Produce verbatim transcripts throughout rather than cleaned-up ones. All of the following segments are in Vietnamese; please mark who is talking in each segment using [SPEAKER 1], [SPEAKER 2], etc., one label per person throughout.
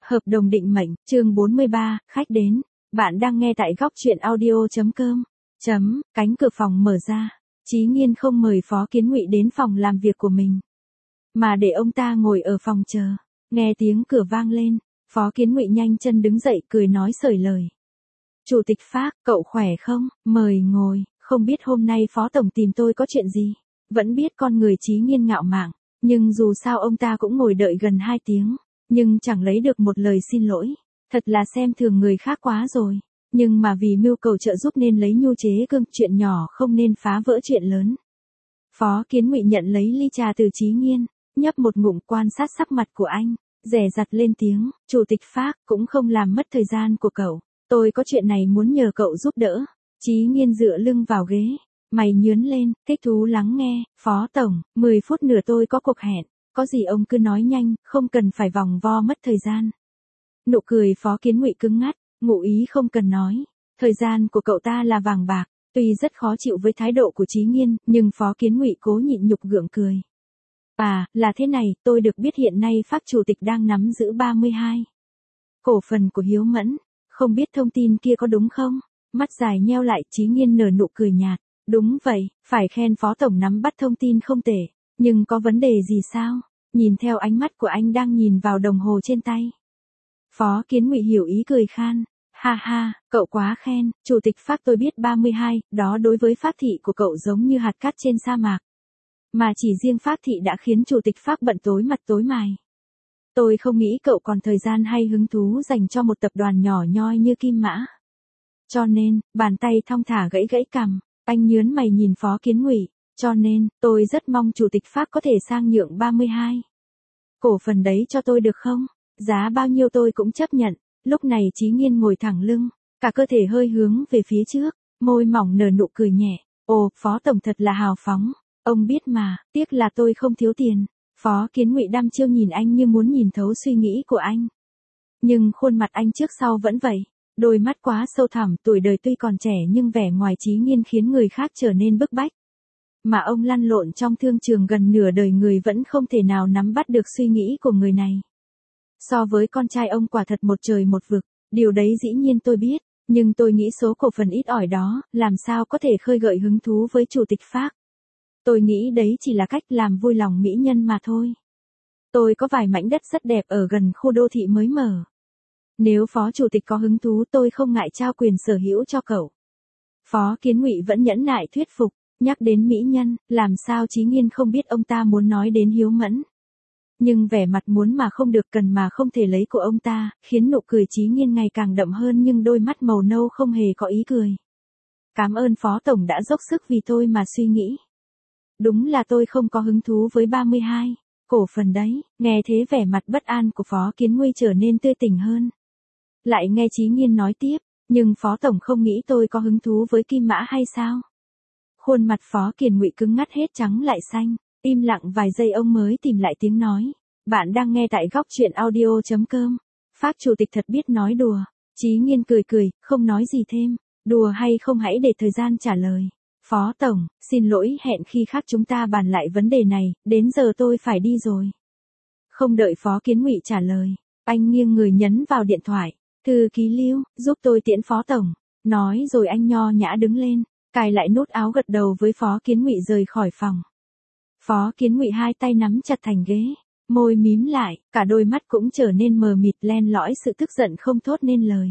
[SPEAKER 1] Hợp đồng định mệnh, chương bốn mươi ba, khách đến. Bạn đang nghe tại góc truyện audio chấm com. Chấm, cánh cửa phòng mở ra. Chí Nghiên không mời Phó Kiến Ngụy đến phòng làm việc của mình, mà để ông ta ngồi ở phòng chờ. Nghe tiếng cửa vang lên, Phó Kiến Ngụy nhanh chân đứng dậy cười nói xởi lời. Chủ tịch Phác, cậu khỏe không? Mời ngồi, không biết hôm nay Phó Tổng tìm tôi có chuyện gì? Vẫn biết con người Chí Nghiên ngạo mạn, nhưng dù sao ông ta cũng ngồi đợi gần hai tiếng. Nhưng chẳng lấy được một lời xin lỗi, thật là xem thường người khác quá rồi. Nhưng mà vì mưu cầu trợ giúp nên lấy nhu chế cương, chuyện nhỏ không nên phá vỡ chuyện lớn. Phó Kiến Ngụy nhận lấy ly trà từ Chí Nghiên, nhấp một ngụm quan sát sắc mặt của anh, dè dặt lên tiếng, Chủ tịch Phác cũng không làm mất thời gian của cậu, tôi có chuyện này muốn nhờ cậu giúp đỡ. Chí Nghiên dựa lưng vào ghế, mày nhướn lên, thích thú lắng nghe, Phó Tổng, mười phút nữa tôi có cuộc hẹn. Có gì ông cứ nói nhanh, không cần phải vòng vo mất thời gian. Nụ cười Phó Kiến Ngụy cứng ngắt, ngụ ý không cần nói. Thời gian của cậu ta là vàng bạc, tuy rất khó chịu với thái độ của Chí Nghiên, nhưng Phó Kiến Ngụy cố nhịn nhục gượng cười. À, là thế này, tôi được biết hiện nay Phác chủ tịch đang nắm giữ ba mươi hai cổ phần của Hiếu Mẫn, không biết thông tin kia có đúng không? Mắt dài nheo lại, Chí Nghiên nở nụ cười nhạt. Đúng vậy, phải khen Phó Tổng nắm bắt thông tin không tệ. Nhưng có vấn đề gì sao? Nhìn theo ánh mắt của anh đang nhìn vào đồng hồ trên tay. Phó Kiến Ngụy hiểu ý cười khan. Ha ha, cậu quá khen, Chủ tịch Phác tôi biết ba mươi hai, đó đối với Phác thị của cậu giống như hạt cát trên sa mạc. Mà chỉ riêng Phác thị đã khiến Chủ tịch Phác bận tối mặt tối mày. Tôi không nghĩ cậu còn thời gian hay hứng thú dành cho một tập đoàn nhỏ nhoi như Kim Mã. Cho nên, bàn tay thong thả gãy gãy cằm, anh nhướng mày nhìn Phó Kiến Ngụy. Cho nên, tôi rất mong Chủ tịch Phác có thể sang nhượng ba mươi hai cổ phần đấy cho tôi được không? Giá bao nhiêu tôi cũng chấp nhận. Lúc này Chí Nghiên ngồi thẳng lưng, cả cơ thể hơi hướng về phía trước, môi mỏng nở nụ cười nhẹ. Ồ, Phó Tổng thật là hào phóng. Ông biết mà, tiếc là tôi không thiếu tiền. Phó Kiến Ngụy đăm chiêu nhìn anh như muốn nhìn thấu suy nghĩ của anh. Nhưng khuôn mặt anh trước sau vẫn vậy. Đôi mắt quá sâu thẳm, tuổi đời tuy còn trẻ nhưng vẻ ngoài Chí Nghiên khiến người khác trở nên bức bách. Mà ông lăn lộn trong thương trường gần nửa đời người vẫn không thể nào nắm bắt được suy nghĩ của người này. So với con trai ông quả thật một trời một vực, điều đấy dĩ nhiên tôi biết, nhưng tôi nghĩ số cổ phần ít ỏi đó, làm sao có thể khơi gợi hứng thú với Chủ tịch Phác. Tôi nghĩ đấy chỉ là cách làm vui lòng mỹ nhân mà thôi. Tôi có vài mảnh đất rất đẹp ở gần khu đô thị mới mở. Nếu Phó Chủ tịch có hứng thú tôi không ngại trao quyền sở hữu cho cậu. Phó Kiến Ngụy vẫn nhẫn nại thuyết phục. Nhắc đến mỹ nhân, làm sao Chí Nghiên không biết ông ta muốn nói đến Hiếu Mẫn. Nhưng vẻ mặt muốn mà không được cần mà không thể lấy của ông ta, khiến nụ cười Chí Nghiên ngày càng đậm hơn nhưng đôi mắt màu nâu không hề có ý cười. Cảm ơn Phó Tổng đã dốc sức vì tôi mà suy nghĩ. Đúng là tôi không có hứng thú với ba mươi hai cổ phần đấy. Nghe thế vẻ mặt bất an của Phó Kiến Ngụy trở nên tươi tỉnh hơn. Lại nghe Chí Nghiên nói tiếp, nhưng Phó Tổng không nghĩ tôi có hứng thú với Kim Mã hay sao? Khuôn mặt Phó Kiến Ngụy cứng ngắt hết trắng lại xanh, im lặng vài giây ông mới tìm lại tiếng nói. Bạn đang nghe tại góc truyện audio chấm com. Phác Chủ tịch thật biết nói đùa. Chí Nghiên cười cười, không nói gì thêm. Đùa hay không hãy để thời gian trả lời. Phó Tổng, xin lỗi hẹn khi khác chúng ta bàn lại vấn đề này, đến giờ tôi phải đi rồi. Không đợi Phó Kiến Ngụy trả lời, anh nghiêng người nhấn vào điện thoại. Thư ký Lưu, giúp tôi tiễn Phó Tổng. Nói rồi anh nho nhã đứng lên. Cài lại nút áo gật đầu với Phó Kiến Ngụy rời khỏi phòng. Phó Kiến Ngụy hai tay nắm chặt thành ghế, môi mím lại, cả đôi mắt cũng trở nên mờ mịt len lỏi sự tức giận không thốt nên lời.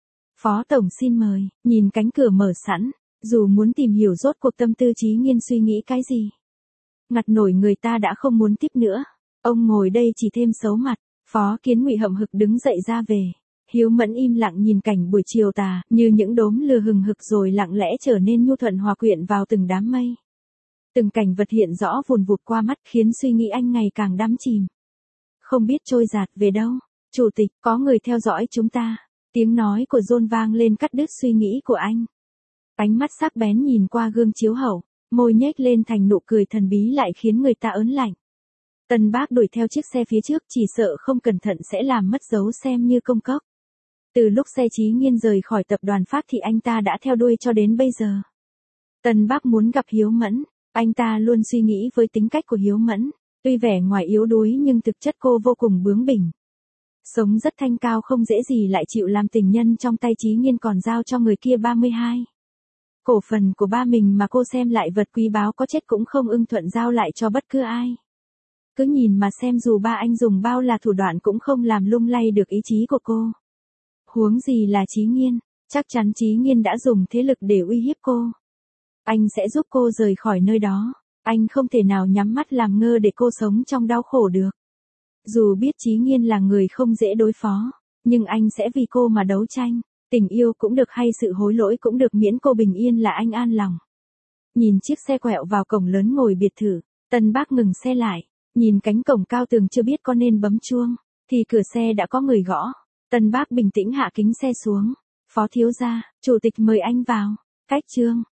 [SPEAKER 1] Phó Tổng xin mời, nhìn cánh cửa mở sẵn, dù muốn tìm hiểu rốt cuộc tâm tư Chí Nghiên suy nghĩ cái gì. Ngặt nổi người ta đã không muốn tiếp nữa, ông ngồi đây chỉ thêm xấu mặt. Phó Kiến Ngụy hậm hực đứng dậy ra về. Hiếu Mẫn im lặng nhìn cảnh buổi chiều tà, như những đốm lửa hừng hực rồi lặng lẽ trở nên nhu thuận hòa quyện vào từng đám mây. Từng cảnh vật hiện rõ vùn vụt qua mắt khiến suy nghĩ anh ngày càng đắm chìm. Không biết trôi dạt về đâu. Chủ tịch, có người theo dõi chúng ta. Tiếng nói của John vang lên cắt đứt suy nghĩ của anh. Ánh mắt sắc bén nhìn qua gương chiếu hậu, môi nhếch lên thành nụ cười thần bí lại khiến người ta ớn lạnh. Tân Bác đuổi theo chiếc xe phía trước chỉ sợ không cẩn thận sẽ làm mất dấu xem như công cốc. Từ lúc xe Chí Nghiên rời khỏi tập đoàn Phác thì anh ta đã theo đuôi cho đến bây giờ. Tân Bác muốn gặp Hiếu Mẫn, anh ta luôn suy nghĩ với tính cách của Hiếu Mẫn, tuy vẻ ngoài yếu đuối nhưng thực chất cô vô cùng bướng bỉnh. Sống rất thanh cao không dễ gì lại chịu làm tình nhân trong tay Chí Nghiên còn giao cho người kia ba mươi hai. Cổ phần của ba mình mà cô xem lại vật quý báu có chết cũng không ưng thuận giao lại cho bất cứ ai. Cứ nhìn mà xem dù ba anh dùng bao là thủ đoạn cũng không làm lung lay được ý chí của cô. Huống gì là Chí Nghiên, chắc chắn Chí Nghiên đã dùng thế lực để uy hiếp cô. Anh sẽ giúp cô rời khỏi nơi đó, anh không thể nào nhắm mắt làm ngơ để cô sống trong đau khổ được. Dù biết Chí Nghiên là người không dễ đối phó, nhưng anh sẽ vì cô mà đấu tranh, tình yêu cũng được hay sự hối lỗi cũng được miễn cô bình yên là anh an lòng. Nhìn chiếc xe quẹo vào cổng lớn ngồi biệt thự, Tân Bác ngừng xe lại, nhìn cánh cổng cao tường chưa biết có nên bấm chuông, thì cửa xe đã có người gõ. Tân Bác bình tĩnh hạ kính xe xuống, Phó thiếu gia, chủ tịch mời anh vào, cách chương.